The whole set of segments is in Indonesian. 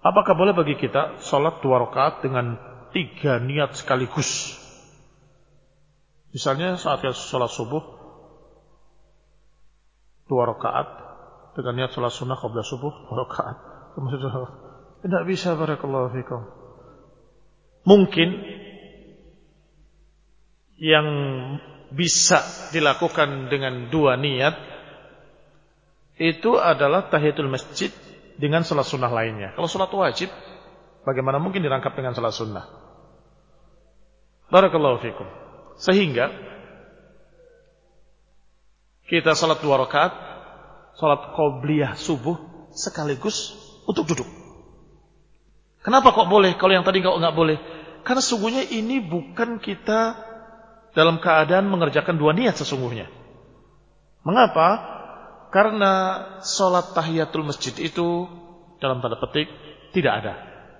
Apakah boleh bagi kita sholat 2 rakaat dengan 3 niat sekaligus? Misalnya saat kita sholat subuh 2 rakaat dengan niat sholat sunnah qabla subuh 2 rakaat. Tidak bisa, barakallahu fikum. Mungkin yang bisa dilakukan dengan 2 niat itu adalah tahiyatul masjid dengan sholat sunnah lainnya. Kalau sholat wajib, bagaimana mungkin dirangkap dengan sholat sunnah? Barakallahu fikum. Sehingga kita sholat 2 rakaat, sholat qobliyah subuh sekaligus untuk duduk. Kenapa kok boleh? Kalau yang tadi nggak boleh? Karena sesungguhnya ini bukan kita dalam keadaan mengerjakan 2 niat sesungguhnya. Mengapa? Karena sholat tahiyatul masjid itu dalam tanda petik tidak ada.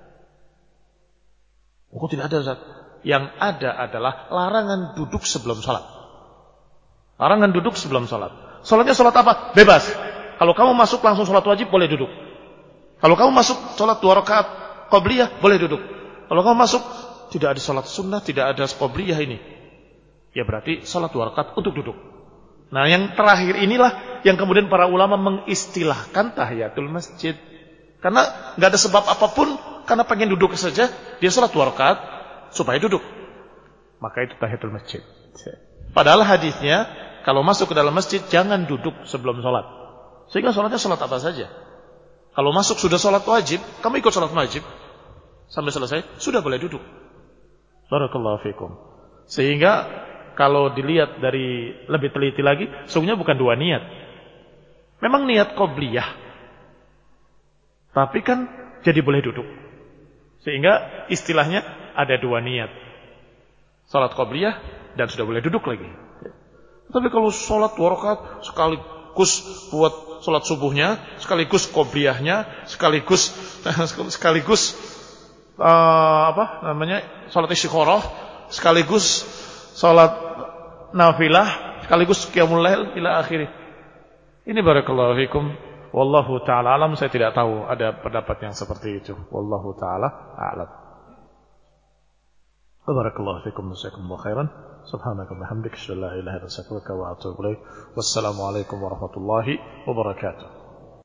Oh, tidak ada, Ustaz. Yang ada adalah larangan duduk sebelum sholat. Larangan duduk sebelum sholat. Sholatnya sholat apa? Bebas. Kalau kamu masuk langsung sholat wajib, boleh duduk. Kalau kamu masuk sholat 2 rakaat qobliyah, boleh duduk. Kalau kamu masuk tidak ada sholat sunnah, tidak ada qobliyah ini, ya berarti sholat 2 rakaat untuk duduk. Nah, yang terakhir inilah yang kemudian para ulama mengistilahkan tahiyatul masjid. Karena nggak ada sebab apapun, karena pengen duduk saja, dia sholat 2 rakaat supaya duduk. Maka itu tahiyatul masjid. Padahal hadisnya, kalau masuk ke dalam masjid jangan duduk sebelum sholat. Sehingga sholatnya sholat apa saja. Kalau masuk sudah sholat wajib, kamu ikut sholat wajib sampai selesai, sudah boleh duduk. Barakallahu fikum. Sehingga kalau dilihat dari lebih teliti lagi, sesungguhnya bukan 2 niat. Memang niat qobliyah, tapi kan jadi boleh duduk. Sehingga istilahnya ada 2 niat. Salat qobliyah dan sudah boleh duduk lagi. Tapi kalau salat 2 rakaat sekaligus buat salat subuhnya, sekaligus qobliyahnya, sekaligus salat istikharah, sekaligus salat nafilah, sekaligus qiyamul lail ila akhirih. Ini barakallahu fikum. Wallahu ta'ala alam, saya tidak tahu ada pendapat yang seperti itu. Wallahu ta'ala a'lam. Barakallahu fikum, jazakumullahu khairan. Subhanaka wa bihamdika, asyhadu an la ilaha illa anta, astaghfiruka wa atubu ilaik. Wassalamu alaikum warahmatullahi wabarakatuh.